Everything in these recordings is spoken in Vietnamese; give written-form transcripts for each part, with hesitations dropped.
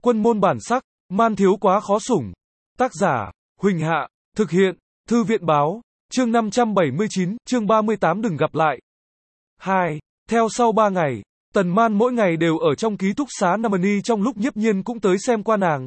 Quân môn bản sắc, man thiếu quá khó sủng. Tác giả, Huỳnh Hạ, thực hiện, Thư viện báo, chương 579, chương 38 đừng gặp lại. 2. Theo sau 3 ngày, Tần Man mỗi ngày đều ở trong ký túc xá Namani trong lúc Nhiếp Nhiên cũng tới xem qua nàng.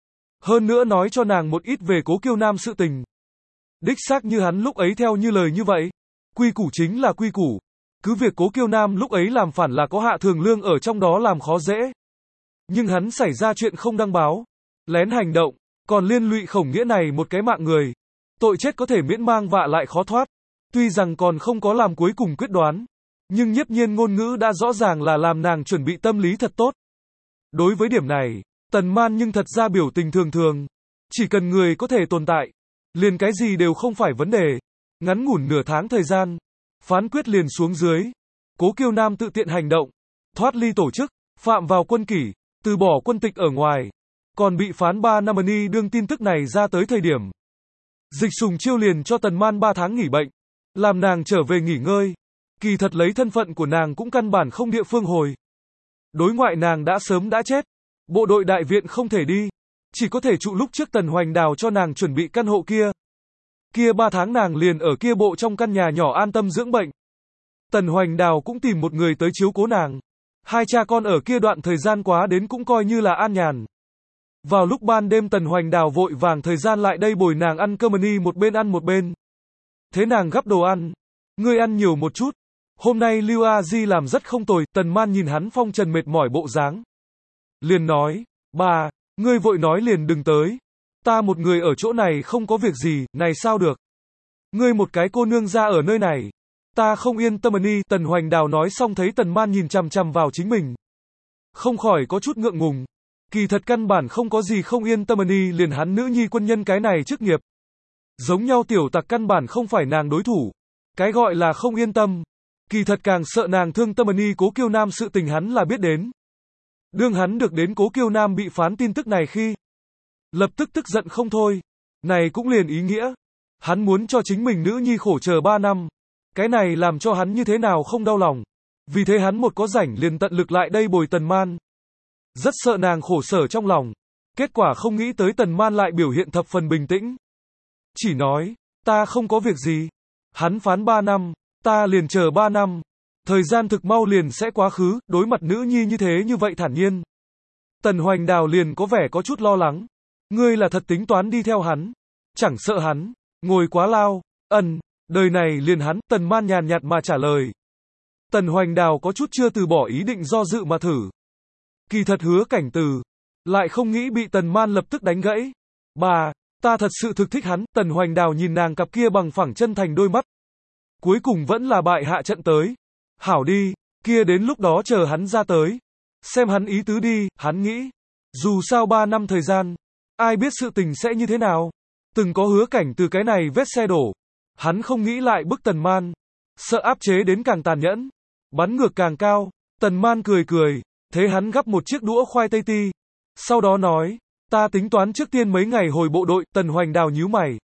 Hơn nữa nói cho nàng một ít về Cố Kiêu Nam sự tình. Đích xác như hắn lúc ấy theo như lời như vậy. Quy củ chính là quy củ. Cứ việc Cố Kiêu Nam lúc ấy làm phản là có Hạ Thường Lương ở trong đó làm khó dễ. Nhưng hắn xảy ra chuyện không đăng báo, lén hành động, còn liên lụy Khổng Nghĩa này một cái mạng người. Tội chết có thể miễn mang vạ lại khó thoát. Tuy rằng còn không có làm cuối cùng quyết đoán, nhưng Nhiếp Nhiên ngôn ngữ đã rõ ràng là làm nàng chuẩn bị tâm lý thật tốt. Đối với điểm này, Tần Man nhưng thật ra biểu tình thường thường. Chỉ cần người có thể tồn tại, liền cái gì đều không phải vấn đề. Ngắn ngủn nửa tháng thời gian, phán quyết liền xuống dưới. Cố Kiêu Nam tự tiện hành động, thoát ly tổ chức, phạm vào quân kỷ, từ bỏ quân tịch ở ngoài, còn bị phán 3 năm ni. Đương tin tức này ra tới thời điểm, Dịch Sùng Chiêu liền cho Tần Man 3 tháng nghỉ bệnh, làm nàng trở về nghỉ ngơi. Kỳ thật lấy thân phận của nàng cũng căn bản không địa phương hồi. Đối ngoại nàng đã sớm đã chết, bộ đội đại viện không thể đi, chỉ có thể trụ lúc trước Tần Hoành Đào cho nàng chuẩn bị căn hộ kia. Kia 3 tháng nàng liền ở kia bộ trong căn nhà nhỏ an tâm dưỡng bệnh. Tần Hoành Đào cũng tìm một người tới chiếu cố nàng. Hai cha con ở kia đoạn thời gian quá đến cũng coi như là an nhàn. Vào lúc ban đêm Tần Hoành Đào vội vàng thời gian lại đây bồi nàng ăn cơm ni, một bên ăn một bên. Thế nàng gắp đồ ăn. Ngươi ăn nhiều một chút. Hôm nay Lưu A Di làm rất không tồi. Tần Man nhìn hắn phong trần mệt mỏi bộ dáng, liền nói, bà, ngươi vội nói liền đừng tới. Ta một người ở chỗ này không có việc gì, này sao được. Ngươi một cái cô nương ra ở nơi này, ta không yên tâm ni. Tần Hoành Đào nói xong thấy Tần Man nhìn chằm chằm vào chính mình, không khỏi có chút ngượng ngùng. Kỳ thật căn bản không có gì không yên tâm ni, liền hắn nữ nhi quân nhân cái này chức nghiệp. Giống nhau tiểu tặc căn bản không phải nàng đối thủ. Cái gọi là không yên tâm, kỳ thật càng sợ nàng thương tâm ni. Cố Kiêu Nam sự tình hắn là biết đến. Đương hắn được đến Cố Kiêu Nam bị phán tin tức này khi, lập tức tức giận không thôi. Này cũng liền ý nghĩa, hắn muốn cho chính mình nữ nhi khổ chờ 3 năm. Cái này làm cho hắn như thế nào không đau lòng. Vì thế hắn một có rảnh liền tận lực lại đây bồi Tần Man. Rất sợ nàng khổ sở trong lòng. Kết quả không nghĩ tới Tần Man lại biểu hiện thập phần bình tĩnh. Chỉ nói, ta không có việc gì. Hắn phán 3 năm, ta liền chờ 3 năm. Thời gian thực mau liền sẽ quá khứ. Đối mặt nữ nhi như thế như vậy thản nhiên, Tần Hoành Đào liền có vẻ có chút lo lắng. Ngươi là thật tính toán đi theo hắn, chẳng sợ hắn ngồi quá lao. Đời này liền hắn. Tần Man nhàn nhạt mà trả lời. Tần Hoành Đào có chút chưa từ bỏ ý định, do dự mà thử. Kỳ thật Hứa Cảnh Từ lại không nghĩ bị Tần Man lập tức đánh gãy. Bà, ta thật sự thực thích hắn. Tần Hoành Đào nhìn nàng cặp kia bằng phẳng chân thành đôi mắt, cuối cùng vẫn là bại hạ trận tới. Hảo đi, kia đến lúc đó chờ hắn ra tới, xem hắn ý tứ đi. Hắn nghĩ, dù sao 3 năm thời gian, ai biết sự tình sẽ như thế nào. Từng có Hứa Cảnh Từ cái này vết xe đổ, hắn không nghĩ lại bức Tần Man, sợ áp chế đến càng tàn nhẫn, bắn ngược càng cao. Tần Man cười cười, thế hắn gắp một chiếc đũa khoai tây ti, sau đó nói, ta tính toán trước tiên mấy ngày hồi bộ đội. Tần Hoành Đào nhíu mày.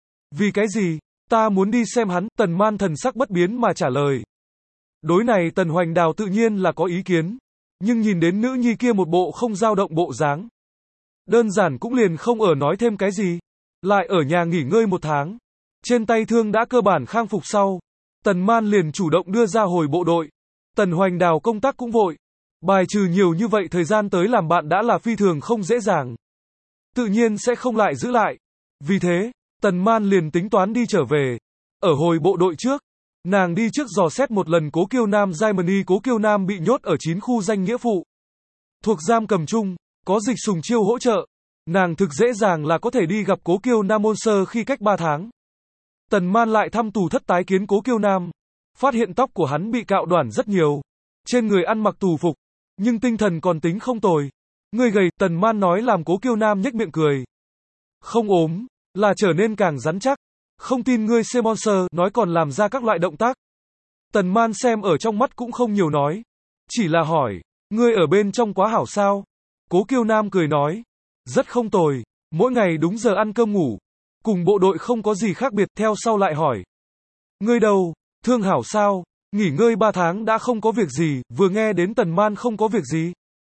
Vì cái gì? Ta muốn đi xem hắn. Tần Man thần sắc bất biến mà trả lời. Đối này Tần Hoành Đào tự nhiên là có ý kiến, nhưng nhìn đến nữ nhi kia một bộ không dao động bộ dáng, đơn giản cũng liền không ở nói thêm cái gì. Lại ở nhà nghỉ ngơi 1 tháng, trên tay thương đã cơ bản khang phục sau, Tần Man liền chủ động đưa ra hồi bộ đội. Tần Hoành Đào công tác cũng vội, bài trừ nhiều như vậy thời gian tới làm bạn đã là phi thường không dễ dàng, tự nhiên sẽ không lại giữ lại. Vì thế, Tần Man liền tính toán đi trở về. Ở hồi bộ đội trước, nàng đi trước dò xét một lần Cố Kiêu Nam Germany. Cố Kiêu Nam bị nhốt ở 9 khu danh nghĩa phụ, thuộc giam cầm chung, có Dịch Sùng Chiêu hỗ trợ, nàng thực dễ dàng là có thể đi gặp Cố Kiêu Nam môn sơ khi cách 3 tháng. Tần Man lại thăm tù thất tái kiến Cố Kiêu Nam, phát hiện tóc của hắn bị cạo đoản rất nhiều, trên người ăn mặc tù phục, nhưng tinh thần còn tính không tồi. Người gầy. Tần Man nói làm Cố Kiêu Nam nhếch miệng cười. Không ốm, là trở nên càng rắn chắc. Không tin ngươi xem monster, nói còn làm ra các loại động tác. Tần Man xem ở trong mắt cũng không nhiều nói, chỉ là hỏi, ngươi ở bên trong quá hảo sao? Cố Kiêu Nam cười nói, rất không tồi, mỗi ngày đúng giờ ăn cơm ngủ, cùng bộ đội không có gì khác biệt. Theo sau lại hỏi, ngươi đâu, thương hảo sao? Nghỉ ngơi 3 tháng đã không có việc gì. Vừa nghe đến Tần Man không có việc gì,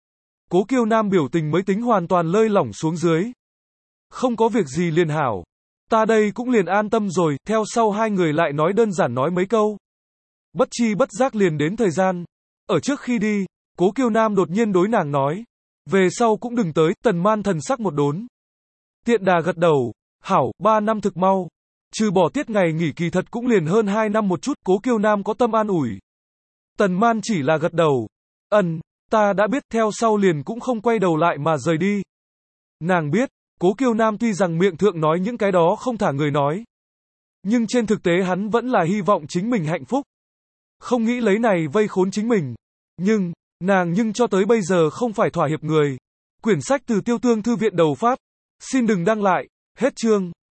Cố Kiêu Nam biểu tình mới tính hoàn toàn lơi lỏng xuống dưới. Không có việc gì liền hảo. Ta đây cũng liền an tâm rồi, theo sau hai người lại nói đơn giản nói mấy câu. Bất chi bất giác liền đến thời gian. Ở trước khi đi, Cố Kiêu Nam đột nhiên đối nàng nói. Về sau cũng đừng tới, Tần Man thần sắc một đốn. Tiện đà gật đầu, hảo, 3 năm thực mau. Trừ bỏ tiết ngày nghỉ kỳ thật cũng liền hơn 2 năm một chút, Cố Kiêu Nam có tâm an ủi. Tần Man chỉ là gật đầu. Ta đã biết, theo sau liền cũng không quay đầu lại mà rời đi. Nàng biết, Cố Kiêu Nam tuy rằng miệng thượng nói những cái đó không thả người nói. Nhưng trên thực tế hắn vẫn là hy vọng chính mình hạnh phúc. Không nghĩ lấy này vây khốn chính mình. Nhưng cho tới bây giờ không phải thỏa hiệp người. Quyển sách từ Tiêu Tương Thư viện đầu phát. Xin đừng đăng lại. Hết chương.